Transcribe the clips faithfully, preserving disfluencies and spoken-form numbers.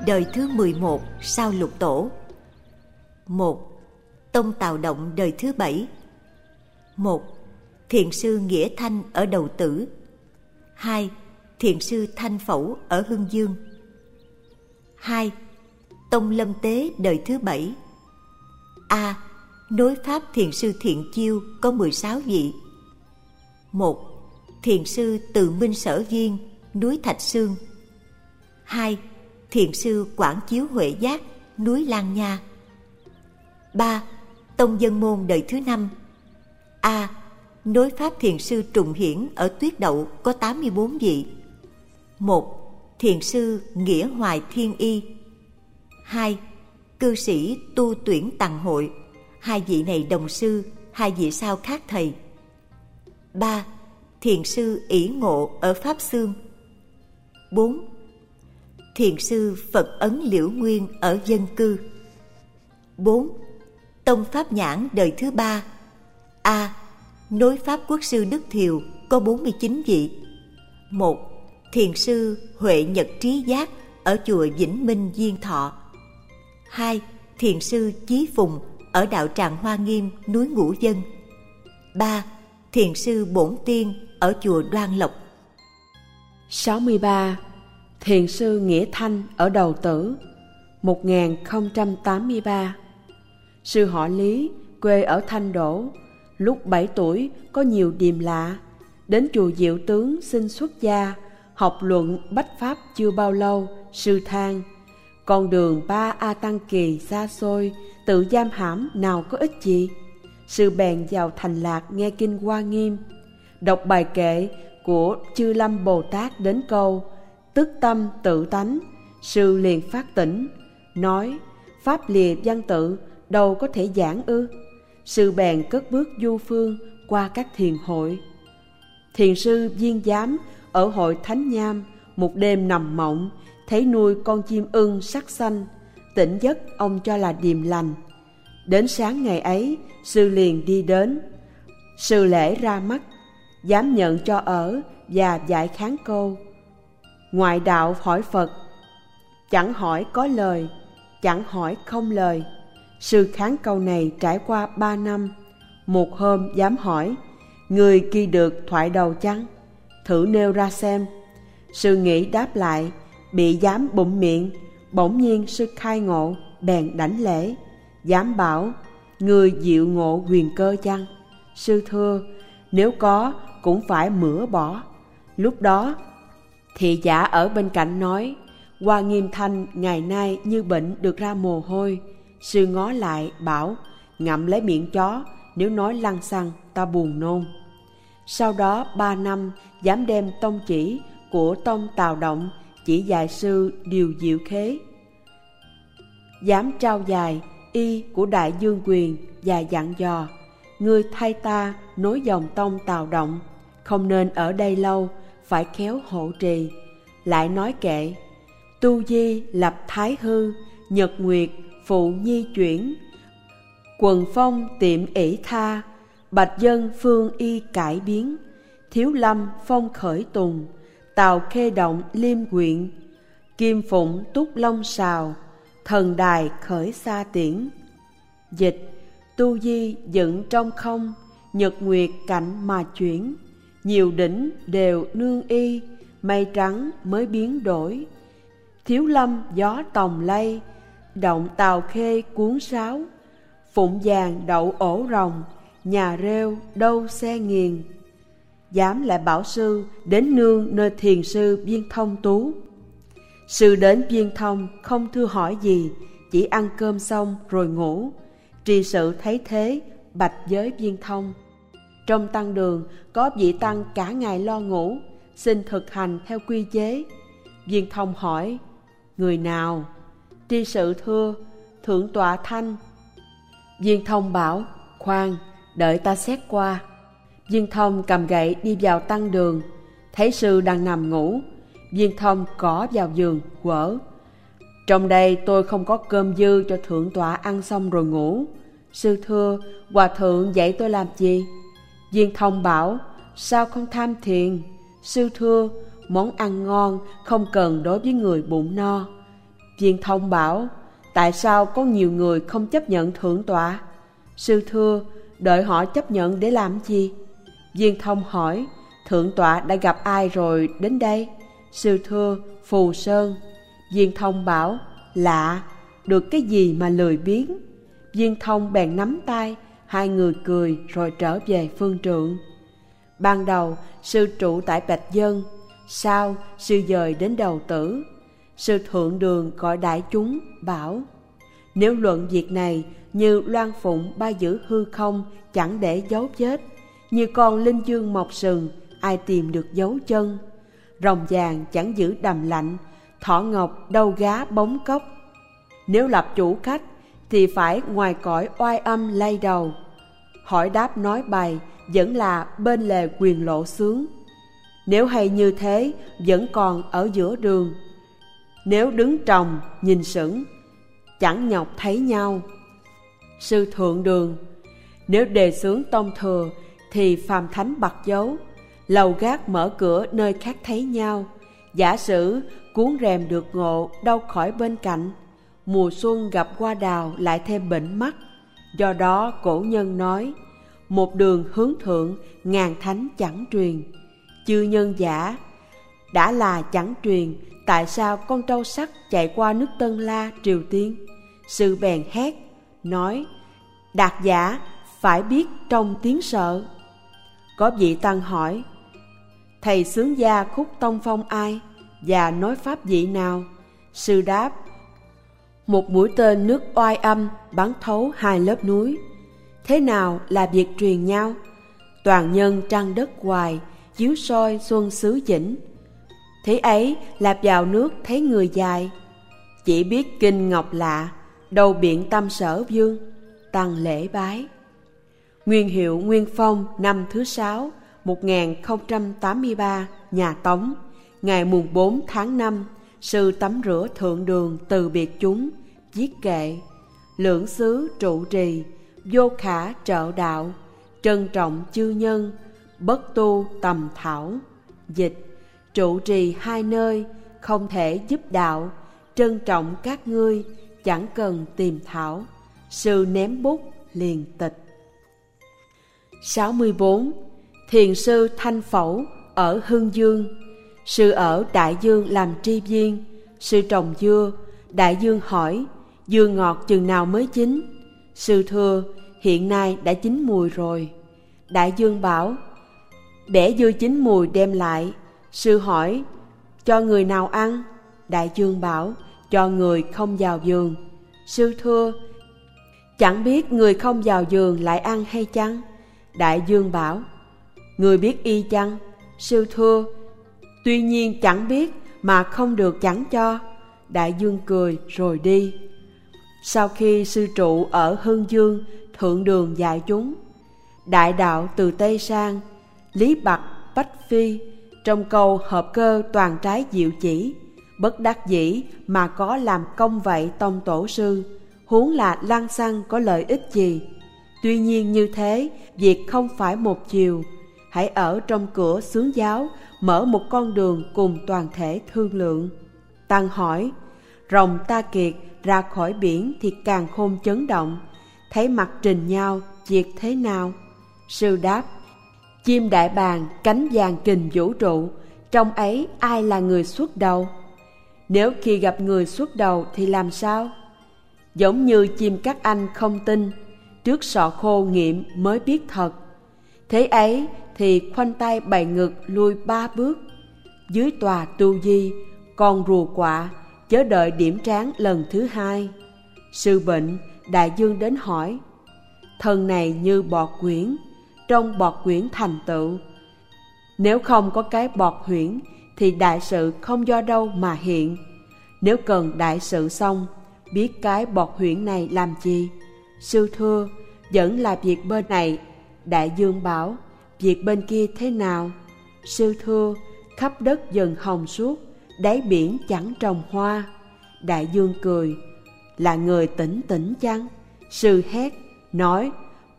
đời thứ mười một sau Lục Tổ. Một. Tông Tào Động đời thứ bảy. Một. Thiền sư Nghĩa Thanh ở Đầu Tử. Hai. Thiền sư Thanh Phẩu ở Hưng Dương. Hai. Tông Lâm Tế đời thứ bảy. A. Nối pháp thiền sư Thiện Chiêu có mười sáu vị. Một. Thiền sư Từ Minh Sở Viên, núi Thạch Sương. Hai. Thiền sư Quảng Chiếu Huệ Giác, núi Lan Nha. Ba. Tông Dân Môn đời thứ năm. A. Nối pháp thiền sư Trùng Hiển ở Tuyết Đậu có tám mươi bốn vị. Một. Thiền sư Nghĩa Hoài Thiên Y. Hai. Cư sĩ Tu Tuyển Tằng Hội. Hai vị này đồng sư, hai vị sau khác thầy. Ba. Thiền sư ỷ Ngộ ở Pháp Xương. Bốn. Thiền sư Phật Ấn Liễu Nguyên ở Dân Cư. Bốn. Tông Pháp Nhãn đời thứ ba. A. Nối pháp quốc sư Đức Thiều có bốn mươi chín vị. Một. Thiền sư Huệ Nhật Trí Giác ở chùa Vĩnh Minh Diên Thọ. Hai. Thiền sư Chí Phùng ở đạo tràng Hoa Nghiêm, núi Ngũ Dân. Ba. Thiền sư Bổn Tiên ở chùa Đoan Lộc. sáu mươi ba. Thiền sư Nghĩa Thanh ở Đầu Tử. Một nghìn không trăm tám mươi ba. Sư họ Lý, quê ở Thanh Đỗ. Lúc bảy tuổi có nhiều điềm lạ. Đến chùa Diệu Tướng xin xuất gia, học luận bách pháp chưa bao lâu, sư than: con đường ba A Tăng Kỳ xa xôi, tự giam hãm nào có ích gì. Sư bèn vào Thành Lạc nghe kinh Hoa Nghiêm, đọc bài kệ của Chư Lâm Bồ Tát đến câu tức tâm tự tánh. Sư liền phát tỉnh, nói: pháp lìa văn tự đâu có thể giảng ư. Sư bèn cất bước du phương qua các thiền hội. Thiền sư Viên Giám ở hội Thánh Nham một đêm nằm mộng, thấy nuôi con chim ưng sắc xanh. Tỉnh giấc ông cho là điềm lành. Đến sáng ngày ấy, sư liền đi đến. Sư lễ ra mắt, dám nhận cho ở và dạy kháng câu: ngoại đạo hỏi Phật, chẳng hỏi có lời, chẳng hỏi không lời. Sư kháng câu này trải qua ba năm. Một hôm dám hỏi: người ghi được thoại đầu chăng? Thử nêu ra xem. Sư nghĩ đáp lại, bị dám bụng miệng. Bỗng nhiên sư khai ngộ, bèn đảnh lễ. Dám bảo: người diệu ngộ huyền cơ chăng? Sư thưa: nếu có cũng phải mửa bỏ. Lúc đó thị giả ở bên cạnh nói: Hoa Nghiêm Thanh ngày nay như bệnh được ra mồ hôi. Sư ngó lại bảo: ngậm lấy miệng chó, nếu nói lăng xăng ta buồn nôn. Sau đó ba năm dám đem tông chỉ của tông Tào Động chỉ dạy sư điều diệu khế. Dám trao dài y của Đại Dương Quyền và dặn dò: ngươi thay ta nối dòng tông Tào Động, không nên ở đây lâu, phải khéo hộ trì. Lại nói kệ: tu di lập thái hư, nhật nguyệt phụ nhi chuyển. Quần phong tiệm ỷ tha, bạch dân phương y cải biến. Thiếu lâm phong khởi tùng, tào khê động liêm quyện. Kim phụng túc long sào, thần đài khởi xa tiễn. Dịch: tu di dựng trong không, nhật nguyệt cạnh mà chuyển. Nhiều đỉnh đều nương y, mây trắng mới biến đổi. Thiếu lâm gió tòng lay, động tàu khê cuốn sáo. Phụng vàng đậu ổ rồng, nhà rêu đâu xe nghiền. Dám lại bảo sư đến nương nơi thiền sư Viên Thông tú. Sư đến Viên Thông không thưa hỏi gì, chỉ ăn cơm xong rồi ngủ. Trì sự thấy thế, bạch với Viên Thông: trong tăng đường có vị tăng cả ngày lo ngủ, xin thực hành theo quy chế. Viên Thông hỏi: người nào? Tri sự thưa: Thượng tọa Thanh. Viên Thông bảo: khoan, đợi ta xét qua. Viên Thông cầm gậy đi vào tăng đường, thấy sư đang nằm ngủ. Viên Thông gõ vào giường quở: trong đây tôi không có cơm dư cho thượng tọa ăn xong rồi ngủ. Sư thưa: hòa thượng dạy tôi làm gì? Viên Thông bảo: sao không tham thiền? Sư thưa: món ăn ngon không cần đối với người bụng no. Viên Thông bảo: tại sao có nhiều người không chấp nhận thượng tọa? Sư thưa: đợi họ chấp nhận để làm gì? Viên Thông hỏi: thượng tọa đã gặp ai rồi đến đây? Sư thưa: Phù Sơn. Viên Thông bảo: lạ, được cái gì mà lười biếng? Viên Thông bèn nắm tay, hai người cười rồi trở về phương trượng. Ban đầu sư trụ tại Bạch Dân, sau sư dời đến Đầu Tử. Sư Thượng Đường gọi đại chúng bảo: nếu luận việc này, như loan phụng ba giữ hư không chẳng để dấu vết, như con linh dương mọc sừng ai tìm được dấu chân. Rồng vàng chẳng giữ đầm lạnh, thỏ ngọc đâu gá bóng cốc. Nếu lập chủ khách thì phải ngoài cõi oai âm lay đầu. Hỏi đáp nói bày vẫn là bên lề quyền lộ xướng. Nếu hay như thế vẫn còn ở giữa đường. Nếu đứng trồng nhìn sững chẳng nhọc thấy nhau. Sư Thượng Đường: nếu đề xướng tông thừa thì phàm thánh bật dấu, lầu gác mở cửa nơi khác thấy nhau. Giả sử cuốn rèm được ngộ đâu khỏi bên cạnh, mùa xuân gặp hoa đào lại thêm bệnh mắt. Do đó cổ nhân nói: một đường hướng thượng, ngàn thánh chẳng truyền. Chư nhân giả đã là chẳng truyền, tại sao con trâu sắt chạy qua nước Tân La, Triều Tiên? Sư bèn hét nói: đạt giả phải biết trong tiếng sợ. Có vị tăng hỏi: thầy xướng gia khúc tông phong ai và nói pháp vị nào? Sư đáp: một mũi tên nước oai âm bắn thấu hai lớp núi. Thế nào là việc truyền nhau? Toàn nhân trăng đất hoài, chiếu soi xuân xứ dĩnh. Thế ấy lạp vào nước thấy người dài. Chỉ biết kinh ngọc lạ, đầu biện tâm sở vương. Tăng lễ bái. Nguyên hiệu Nguyên Phong năm thứ sáu, một nghìn không trăm tám mươi ba, nhà Tống. Ngày mùng bốn tháng năm, sư tắm rửa Thượng Đường từ biệt chúng, viết kệ: lưỡng xứ trụ trì, vô khả trợ đạo, trân trọng chư nhân, bất tu tầm thảo. Dịch: trụ trì hai nơi, không thể giúp đạo, trân trọng các ngươi, chẳng cần tìm thảo. Sư ném bút liền tịch. sáu mươi bốn. Thiền sư Thanh Phẩu ở Hưng Dương. Sư ở Đại Dương làm tri viên. Sư trồng dưa. Đại Dương hỏi: dưa ngọt chừng nào mới chín? Sư thưa: hiện nay đã chín mùi rồi. Đại Dương bảo: bẻ dưa chín mùi đem lại. Sư hỏi: cho người nào ăn? Đại Dương bảo: cho người không vào vườn. Sư thưa: chẳng biết người không vào vườn lại ăn hay chăng? Đại Dương bảo: người biết y chăng? Sư thưa: tuy nhiên chẳng biết mà không được chẳng cho. Đại Dương cười rồi đi. Sau khi sư trụ ở Hưng Dương, Thượng Đường dạy chúng: đại đạo từ Tây sang, lý bặt bách phi. Trong câu hợp cơ toàn trái diệu chỉ, bất đắc dĩ mà có làm công vậy tông tổ sư, huống là lăng xăng có lợi ích gì? Tuy nhiên như thế, việc không phải một chiều. Hãy ở trong cửa xướng giáo, mở một con đường cùng toàn thể thương lượng. Tăng hỏi: rồng ta kiệt ra khỏi biển thì càng khôn chấn động, thấy mặt trình nhau, việc thế nào? Sư đáp: chim đại bàng cánh vàng kình vũ trụ, trong ấy ai là người xuất đầu? Nếu khi gặp người xuất đầu thì làm sao? Giống như chim các anh không tin, trước sọ khô nghiệm mới biết thật. Thế ấy thì khoanh tay bày ngực lui ba bước. Dưới tòa tu di, con rùa quạ, chớ đợi điểm tráng lần thứ hai. Sư bệnh, Đại Dương đến hỏi: thân này như bọt quyển, trong bọt quyển thành tựu. Nếu không có cái bọt huyễn thì đại sự không do đâu mà hiện. Nếu cần đại sự xong, biết cái bọt huyễn này làm gì? Sư thưa: vẫn là việc bên này. Đại Dương bảo: việc bên kia thế nào? Sư thưa: khắp đất dần hồng suốt, đáy biển chẳng trồng hoa. Đại Dương cười: là người tỉnh tỉnh chăng? Sư hét nói: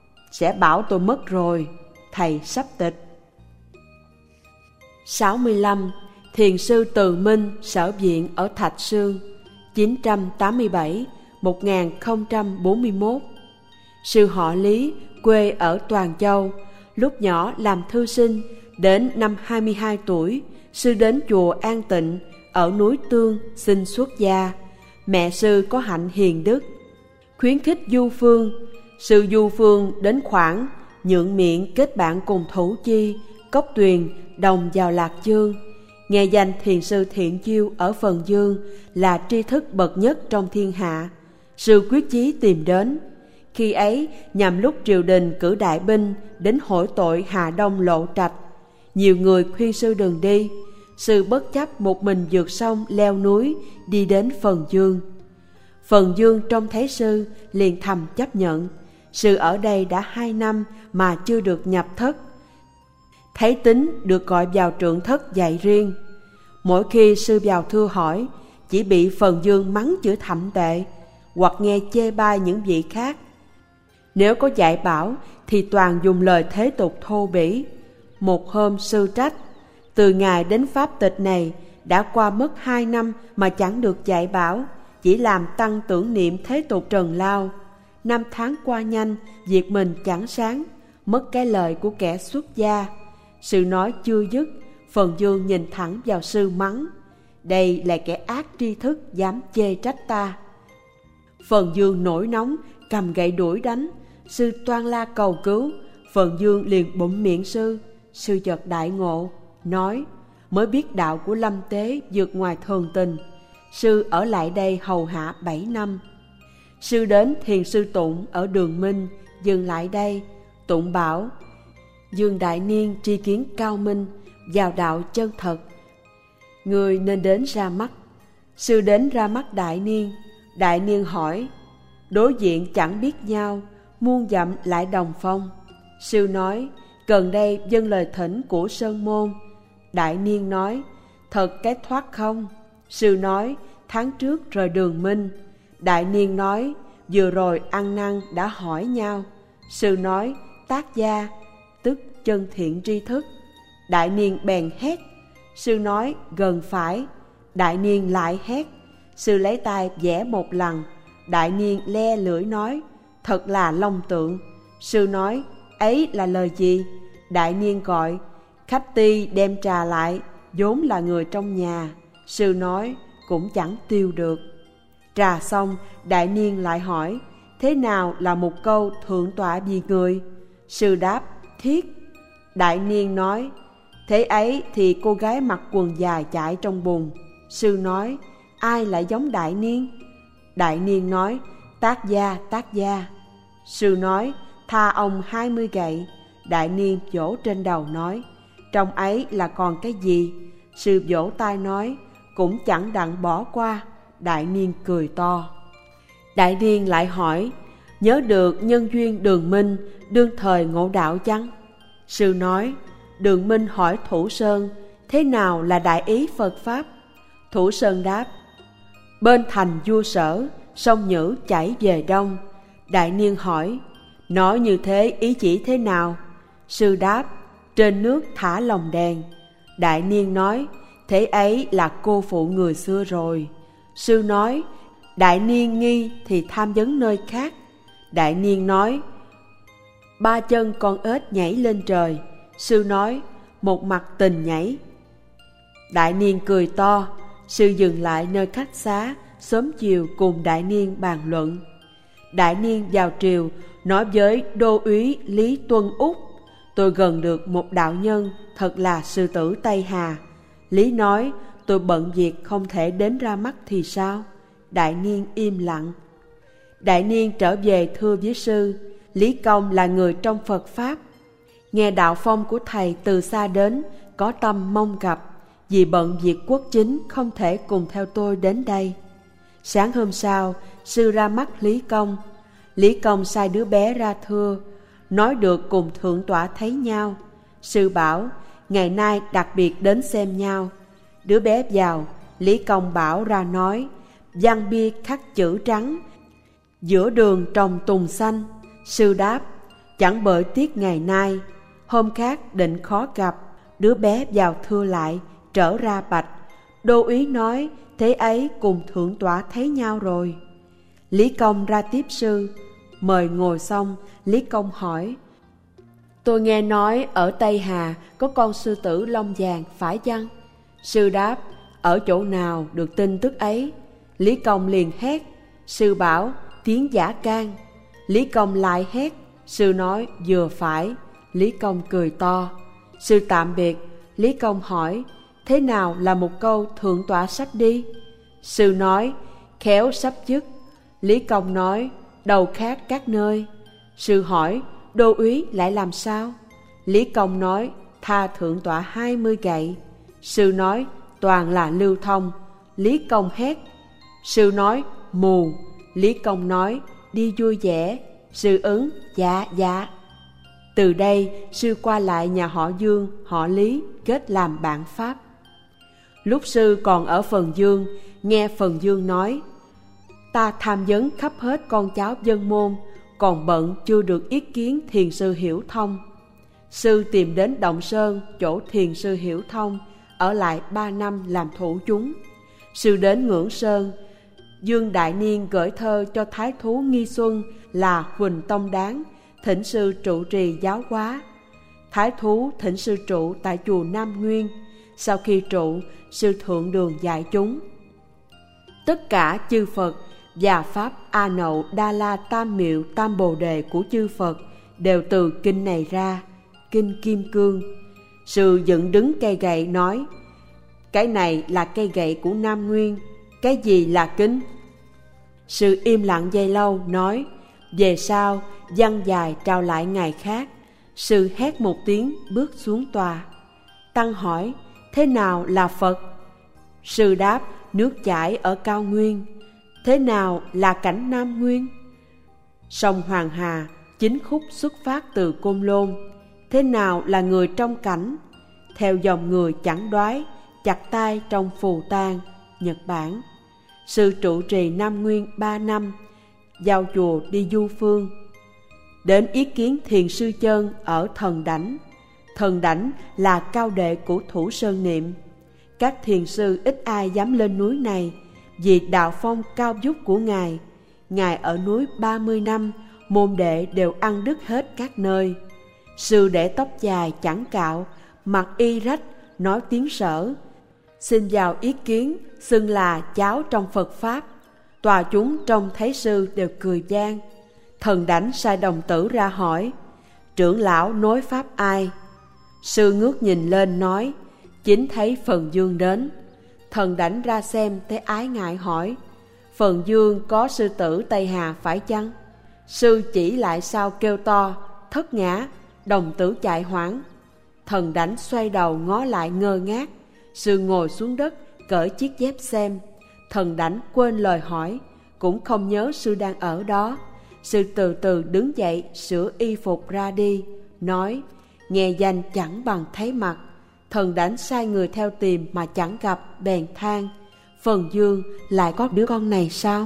sẽ bảo tôi mất rồi, thầy sắp tịch. sáu mươi lăm. Thiền sư Từ Minh sở viện ở Thạch Sương. chín trăm tám mươi bảy đến một nghìn không trăm bốn mươi mốt. Sư họ Lý, quê ở Toàn Châu, lúc nhỏ làm thư sinh, đến năm hai mươi hai tuổi, sư đến chùa An Tịnh ở núi Tương xin xuất gia. Mẹ sư có hạnh hiền đức, khuyến khích du phương. Sư du phương đến khoảng nhượng miệng kết bạn cùng Thủ Chi, Cốc Tuyền đồng vào Lạc Dương. Nghe danh thiền sư Thiện Chiêu ở Phần Dương là tri thức bậc nhất trong thiên hạ, sư quyết chí tìm đến. Khi ấy nhằm lúc triều đình cử đại binh đến hỏi tội Hà Đông Lộ Trạch, nhiều người khuyên sư đừng đi. Sư bất chấp một mình vượt sông leo núi đi đến Phần Dương. Phần Dương trông thấy sư liền thầm chấp nhận. Sư ở đây đã hai năm mà chưa được nhập thất. Thấy tính được gọi vào trượng thất dạy riêng. Mỗi khi sư vào thưa hỏi, chỉ bị Phần Dương mắng chửi thậm tệ, hoặc nghe chê bai những vị khác. Nếu có dạy bảo thì toàn dùng lời thế tục thô bỉ. Một hôm sư trách, từ ngày đến pháp tịch này đã qua mất hai năm mà chẳng được dạy bảo, chỉ làm tăng tưởng niệm thế tục trần lao. Năm tháng qua nhanh, việc mình chẳng sáng, mất cái lời của kẻ xuất gia. Sư nói chưa dứt, Phần Dương nhìn thẳng vào sư mắng, đây là kẻ ác tri thức dám chê trách ta. Phần Dương nổi nóng, cầm gậy đuổi đánh. Sư toan la cầu cứu, Phần Dương liền bụm miệng sư. Sư chợt đại ngộ, nói, mới biết đạo của Lâm Tế vượt ngoài thường tình. Sư ở lại đây hầu hạ bảy năm. Sư đến thiền sư Tụng ở Đường Minh, dừng lại đây. Tụng bảo, Dương Đại Niên tri kiến cao minh, vào đạo chân thật, người nên đến ra mắt. Sư đến ra mắt Đại Niên. Đại Niên hỏi, đối diện chẳng biết nhau, muôn dặm lại đồng phong. Sư nói, gần đây dâng lời thỉnh của Sơn Môn. Đại Niên nói, thật cái thoát không? Sư nói, tháng trước rời Đường Minh. Đại Niên nói, vừa rồi ăn năn đã hỏi nhau. Sư nói, tác gia, tức chân thiện tri thức. Đại Niên bèn hét. Sư nói, gần phải. Đại Niên lại hét. Sư lấy tay vẽ một lần. Đại Niên le lưỡi nói, thật là long tượng. Sư nói, ấy là lời gì? Đại Niên gọi, khách ti đem trà lại, vốn là người trong nhà. Sư nói, cũng chẳng tiêu được. Trà xong, Đại Niên lại hỏi, thế nào là một câu thượng tọa vì người? Sư đáp, thiết. Đại Niên nói, thế ấy thì cô gái mặc quần dài chạy trong bùn. Sư nói, ai lại giống Đại Niên? Đại Niên nói, tác gia, tác gia. Sư nói, tha ông hai mươi gậy. Đại Niên vỗ trên đầu nói, trong ấy là còn cái gì? Sư vỗ tay nói, cũng chẳng đặng bỏ qua. Đại Niên cười to. Đại Niên lại hỏi, nhớ được nhân duyên Đường Minh đương thời ngộ đạo chăng? Sư nói, Đường Minh hỏi Thủ Sơn, thế nào là đại ý Phật Pháp? Thủ Sơn đáp, bên thành vua Sở, sông Nhữ chảy về đông. Đại Niên hỏi, nói như thế ý chỉ thế nào? Sư đáp, trên nước thả lồng đèn. Đại Niên nói, thế ấy là cô phụ người xưa rồi. Sư nói, Đại Niên nghi thì tham vấn nơi khác. Đại Niên nói, ba chân con ếch nhảy lên trời. Sư nói, một mặt tình nhảy. Đại Niên cười to. Sư dừng lại nơi khách xá, sớm chiều cùng Đại Niên bàn luận. Đại Niên vào triều, nói với đô úy Lý Tuân Úc, tôi gần được một đạo nhân, thật là sư tử Tây Hà. Lý nói, tôi bận việc không thể đến ra mắt thì sao? Đại Niên im lặng. Đại Niên trở về thưa với sư, Lý Công là người trong Phật Pháp. Nghe đạo phong của thầy từ xa đến, có tâm mong gặp, vì bận việc quốc chính không thể cùng theo tôi đến đây. Sáng hôm sau, sư ra mắt Lý Công. Lý Công sai đứa bé ra thưa, nói được cùng thượng tọa thấy nhau. Sư bảo, ngày nay đặc biệt đến xem nhau. Đứa bé vào, Lý Công bảo ra nói, văn bia khắc chữ trắng, giữa đường trồng tùng xanh. Sư đáp, chẳng bởi tiếc ngày nay, hôm khác định khó gặp. Đứa bé vào thưa lại, trở ra bạch, Đô úy nói, thế ấy cùng thượng tọa thấy nhau rồi. Lý Công ra tiếp sư, mời ngồi xong. Lý Công hỏi, tôi nghe nói ở Tây Hà có con sư tử lông vàng, phải chăng? Sư đáp, ở chỗ nào được tin tức ấy? Lý Công liền hét. Sư bảo, tiếng Giả Can. Lý Công lại hét. Sư nói, vừa phải. Lý Công cười to. Sư tạm biệt. Lý Công hỏi, thế nào là một câu thượng tọa sắp đi? Sư nói, khéo sắp dứt. Lý Công nói, đầu khác các nơi. Sư hỏi, đô úy lại làm sao? Lý Công nói, tha thượng tọa hai mươi gậy. Sư nói, toàn là lưu thông. Lý Công hét. Sư nói, mù. Lý Công nói, đi vui vẻ. Sư ứng, dạ dạ. Từ đây sư qua lại nhà họ Dương, họ Lý, kết làm bạn pháp. Lúc sư còn ở Phần Dương, nghe Phần Dương nói, ta tham vấn khắp hết con cháu dân môn, còn bận chưa được ý kiến thiền sư Hiểu Thông. Sư tìm đến Động Sơn, chỗ thiền sư Hiểu Thông, ở lại ba năm làm thủ chúng. Sư đến Ngưỡng Sơn, Dương Đại Niên gửi thơ cho thái thú Nghi Xuân là Huỳnh Tông Đáng, thỉnh sư trụ trì giáo hóa. Thái thú thỉnh sư trụ tại chùa Nam Nguyên. Sau khi trụ, sư thượng đường dạy chúng. Tất cả chư Phật và Pháp A Nậu Đa La Tam Miệu Tam Bồ Đề của chư Phật đều từ kinh này ra, kinh Kim Cương. Sư dựng đứng cây gậy nói, cái này là cây gậy của Nam Nguyên, cái gì là kinh? Sư im lặng giây lâu nói, về sau văn dài trao lại ngày khác. Sư hét một tiếng bước xuống tòa. Tăng hỏi, thế nào là Phật? Sư đáp, nước chảy ở cao nguyên. Thế nào là cảnh Nam Nguyên? Sông Hoàng Hà chính khúc xuất phát từ Côn Lôn. Thế nào là người trong cảnh? Theo dòng người chẳng đoái, chặt tay trong Phù Tang, Nhật Bản. Sư trụ trì Nam Nguyên ba năm, vào chùa đi du phương. Đến ý kiến thiền sư Chân ở Thần Đảnh. Thần Đảnh là cao đệ của Thủ Sơn Niệm. Các thiền sư ít ai dám lên núi này, vì đạo phong cao vút của Ngài. Ngài ở núi ba mươi năm, môn đệ đều ăn đứt hết các nơi. Sư để tóc dài chẳng cạo, mặc y rách, nói tiếng Sở. Xin vào ý kiến, xưng là cháu trong Phật Pháp. Tòa chúng trông thấy sư đều cười vang. Thần Đảnh sai đồng tử ra hỏi, trưởng lão nối Pháp ai? Sư ngước nhìn lên nói, chính thấy Phần Dương đến. Thần Đảnh ra xem thấy ái ngại hỏi, Phần Dương có sư tử Tây Hà phải chăng? Sư chỉ lại sau kêu to, thất ngã. Đồng tử chạy hoảng. Thần Đảnh xoay đầu ngó lại ngơ ngác. Sư ngồi xuống đất cởi chiếc dép xem. Thần Đảnh quên lời hỏi, cũng không nhớ sư đang ở đó. Sư từ từ đứng dậy sửa y phục ra đi, nói, nghe danh chẳng bằng thấy mặt. Thần Đảnh sai người theo tìm mà chẳng gặp, bèn than, Phần Dương lại có đứa con này sao?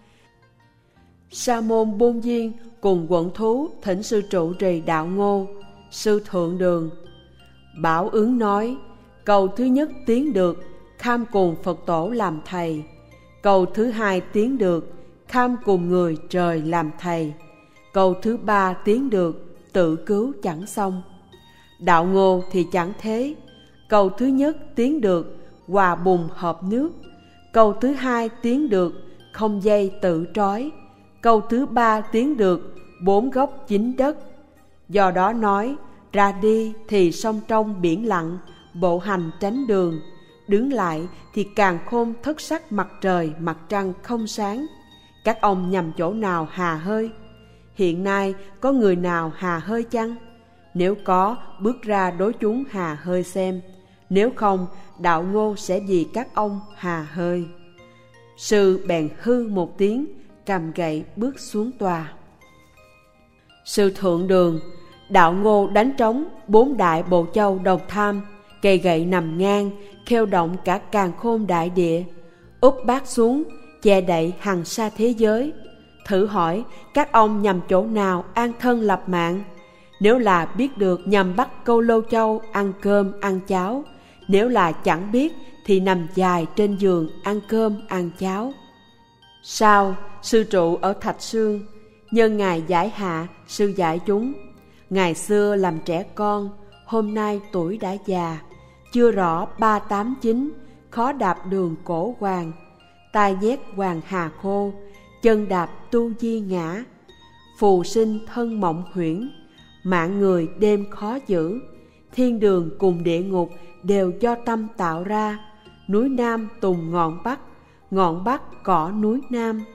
Sa môn Bôn Viên cùng quận thú thỉnh sư trụ trì Đạo Ngô. Sư thượng đường Bảo ứng nói, câu thứ nhất tiến được, kham cùng Phật tổ làm thầy. Câu thứ hai tiến được, kham cùng người trời làm thầy. Câu thứ ba tiến được, tự cứu chẳng xong. Đạo Ngô thì chẳng thế. Câu thứ nhất tiến được, hòa bùn hợp nước. Câu thứ hai tiến được, không dây tự trói. Câu thứ ba tiến được, bốn gốc chính đất. Do đó nói, ra đi thì sông trong biển lặng, bộ hành tránh đường. Đứng lại thì càng khôn thất sắc mặt trời, mặt trăng không sáng. Các ông nhằm chỗ nào hà hơi? Hiện nay có người nào hà hơi chăng? Nếu có, bước ra đối chúng hà hơi xem. Nếu không, Đạo Ngô sẽ vì các ông hà hơi. Sư bèn hư một tiếng, cầm gậy bước xuống tòa. Sư thượng đường Đạo Ngô đánh trống, bốn đại bộ châu đồng tham. Cây gậy nằm ngang, khêu động cả càn khôn đại địa. Úp bát xuống, che đậy hằng sa thế giới. Thử hỏi các ông nhằm chỗ nào an thân lập mạng? Nếu là biết được nhằm bắt Câu Lô Châu ăn cơm ăn cháo. Nếu là chẳng biết thì nằm dài trên giường ăn cơm ăn cháo. Sau, sư trụ ở Thạch Sương, nhân ngày giải hạ, sư dạy chúng. Ngày xưa làm trẻ con, hôm nay tuổi đã già, chưa rõ ba tám chín, khó đạp đường cổ hoàng. Tai nhét hoàng hà khô, chân đạp tu di ngã. Phù sinh thân mộng huyễn, mạng người đêm khó giữ. Thiên đường cùng địa ngục đều do tâm tạo ra. Núi Nam tùng ngọn Bắc, ngọn Bắc cỏ núi Nam.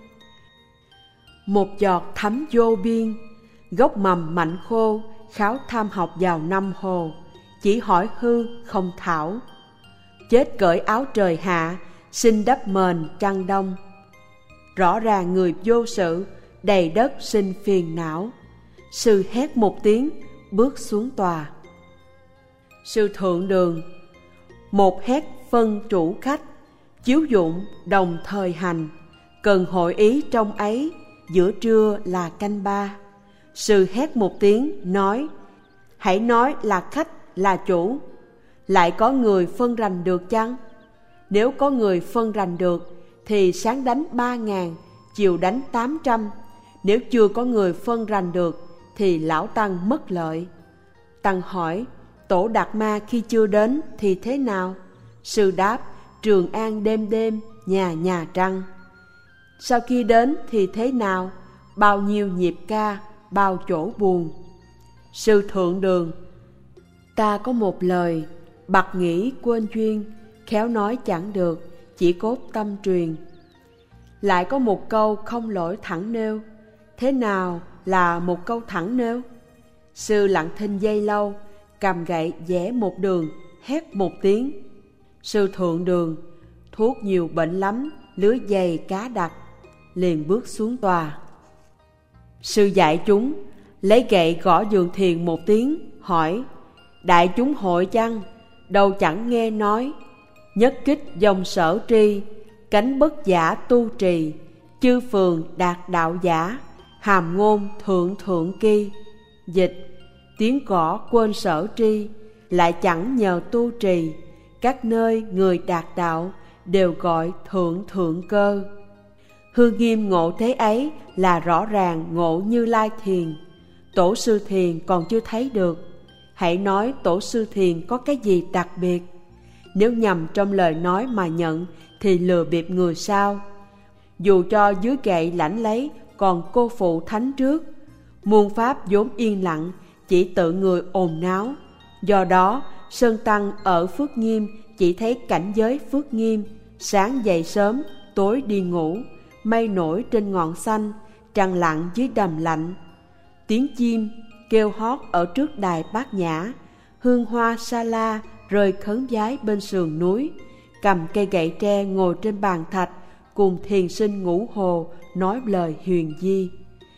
Một giọt thấm vô biên, gốc mầm mạnh khô, kháo tham học vào năm hồ. Chỉ hỏi hư không thảo, chết cởi áo trời hạ, xin đắp mền trăng đông. Rõ ràng người vô sự, đầy đất sinh phiền não. Sư hét một tiếng, bước xuống tòa. Sư thượng đường, một hét phân chủ khách, chiếu dụng đồng thời hành. Cần hội ý trong ấy, giữa trưa là canh ba. Sư hét một tiếng, nói, hãy nói là khách là chủ. Lại có người phân rành được chăng? Nếu có người phân rành được, thì sáng đánh ba ngàn, chiều đánh tám trăm. Nếu chưa có người phân rành được, thì lão tăng mất lợi. Tăng hỏi, tổ Đạt Ma khi chưa đến thì thế nào? Sư đáp, Trường An đêm đêm, nhà nhà trăng. Sau khi đến thì thế nào? Bao nhiêu nhịp ca, bao chỗ buồn. Sư thượng đường, ta có một lời, bặt nghĩ quên duyên, khéo nói chẳng được, chỉ cốt tâm truyền. Lại có một câu không lỗi thẳng nêu. Thế nào là một câu thẳng nêu? Sư lặng thinh giây lâu, cầm gậy vẽ một đường, hét một tiếng. Sư thượng đường, thuốc nhiều bệnh lắm, lưới dày cá đặc. Liền bước xuống tòa. Sư dạy chúng, lấy gậy gõ giường thiền một tiếng, hỏi, đại chúng hội chăng? Đâu chẳng nghe nói. Nhất kích dòng sở tri, cánh bất giả tu trì. Chư phường đạt đạo giả, hàm ngôn thượng thượng kỳ. Dịch, tiếng gõ quên sở tri, lại chẳng nhờ tu trì. Các nơi người đạt đạo, đều gọi thượng thượng cơ. Hư nghiêm ngộ thế ấy là rõ ràng ngộ Như Lai thiền. Tổ sư thiền còn chưa thấy được. Hãy nói tổ sư thiền có cái gì đặc biệt. Nếu nhầm trong lời nói mà nhận, thì lừa bịp người sao? Dù cho dưới gậy lãnh lấy, còn cô phụ thánh trước. Muôn pháp vốn yên lặng, chỉ tự người ồn náo. Do đó, Sơn Tăng ở Phước Nghiêm chỉ thấy cảnh giới Phước Nghiêm. Sáng dậy sớm, tối đi ngủ. Mây nổi trên ngọn xanh, trăng lặng dưới đầm lạnh. Tiếng chim kêu hót ở trước đài Bát Nhã. Hương hoa sa la rơi khấn vái bên sườn núi. Cầm cây gậy tre ngồi trên bàn thạch, cùng thiền sinh Ngũ Hồ nói lời huyền di.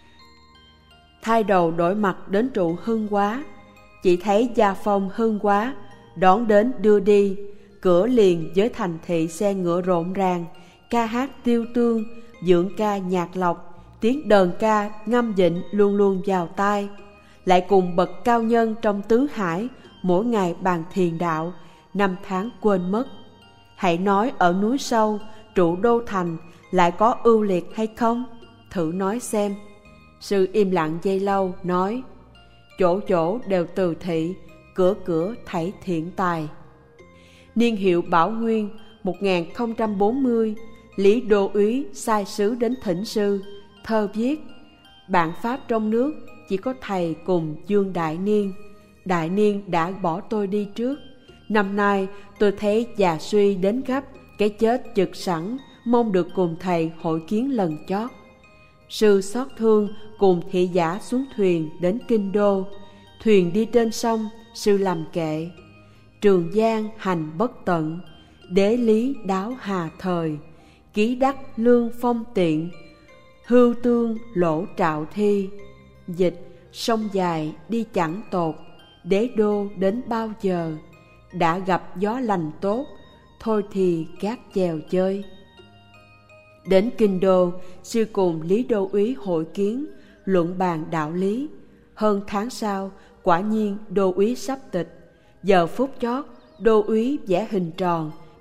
Thay đầu đổi mặt đến trụ Hưng Quá, chỉ thấy gia phong Hưng Quá đón đến đưa đi. Cửa liền với thành thị xe ngựa rộn ràng, ca hát tiêu tương, dưỡng ca nhạc lộc, tiếng đờn ca ngâm vịnh luôn luôn vào tai. Lại cùng bậc cao nhân trong tứ hải, mỗi ngày bàn thiền đạo, năm tháng quên mất. Hãy nói ở núi sâu, trụ đô thành, lại có ưu liệt hay không? Thử nói xem. Sư im lặng giây lâu, nói, chỗ chỗ đều từ thị, cửa cửa thảy thiện tài. Niên hiệu Bảo Nguyên một nghìn không trăm bốn mươi, Lý Đô Úy sai sứ đến thỉnh sư. Thơ viết, bản pháp trong nước chỉ có thầy cùng Dương Đại Niên. Đại Niên đã bỏ tôi đi trước. Năm nay tôi thấy già suy đến gấp, cái chết chực sẵn, mong được cùng thầy hội kiến lần chót. Sư xót thương cùng thị giả xuống thuyền đến Kinh Đô. Thuyền đi trên sông, sư làm kệ. Trường Giang hành bất tận, đế lý đáo hà thời. Ký đắc lương phong tiện, hưu tương lỗ trạo thi. Dịch, sông dài đi chẳng tột, đế đô đến bao giờ. Đã gặp gió lành tốt, thôi thì gác chèo chơi. Đến Kinh Đô, sư cùng Lý Đô Úy hội kiến, luận bàn đạo lý. Hơn tháng sau, quả nhiên Đô Úy sắp tịch. Giờ phút chót, Đô Úy vẽ hình tròn,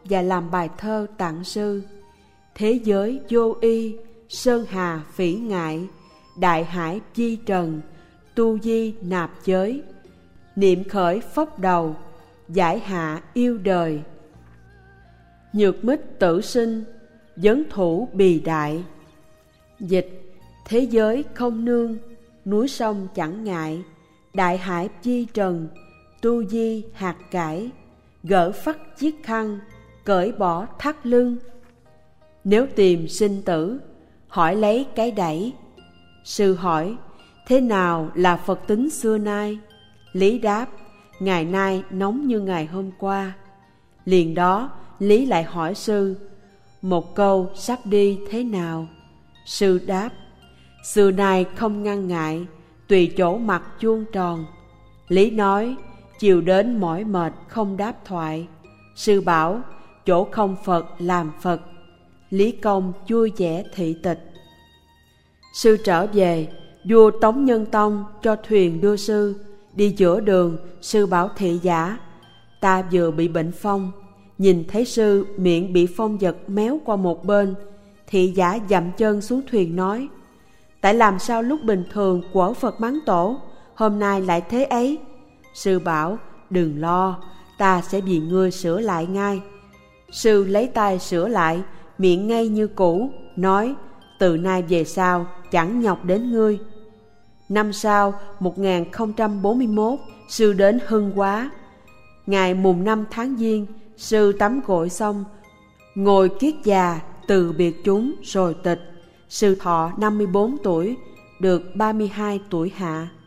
và làm bài thơ tặng sư. Thế giới vô y, sơn hà phỉ ngại, đại hải di trần, tu di nạp giới. Niệm khởi phốc đầu, giải hạ yêu đời. Nhược mít tử sinh, vấn thủ bì đại. Dịch: thế giới không nương, núi sông chẳng ngại, đại hải di trần, tu di hạt cải. Gỡ phắt chiếc khăn, cởi bỏ thắt lưng. Nếu tìm sinh tử, hỏi lấy cái đẩy. Sư hỏi: thế nào là Phật tính xưa nay? Lý đáp: ngày nay nóng như ngày hôm qua. Liền đó Lý lại hỏi sư: một câu sắp đi thế nào? Sư đáp: xưa nay không ngăn ngại, tùy chỗ mặt chuông tròn. Lý nói: chiều đến mỏi mệt không đáp thoại. Sư bảo: chỗ không Phật làm Phật. Lý công vui vẻ thị tịch. Sư trở về, vua Tống Nhân Tông cho thuyền đưa sư. Đi giữa đường, sư bảo thị giả: ta vừa bị bệnh phong. Nhìn thấy sư miệng bị phong giật méo qua một bên. Thị giả dậm chân xuống thuyền nói: tại làm sao lúc bình thường quở Phật mắng tổ, hôm nay lại thế ấy? Sư bảo: đừng lo, ta sẽ vì ngươi sửa lại ngay. Sư lấy tay sửa lại, miệng ngay như cũ, nói: từ nay về sau chẳng nhọc đến ngươi. Năm sau, một nghìn không trăm bốn mươi mốt, sư đến Hưng Hóa. Ngày mùng năm tháng Giêng, sư tắm gội xong, ngồi kiết già từ biệt chúng rồi tịch. Sư thọ năm mươi bốn tuổi, được ba mươi hai tuổi hạ.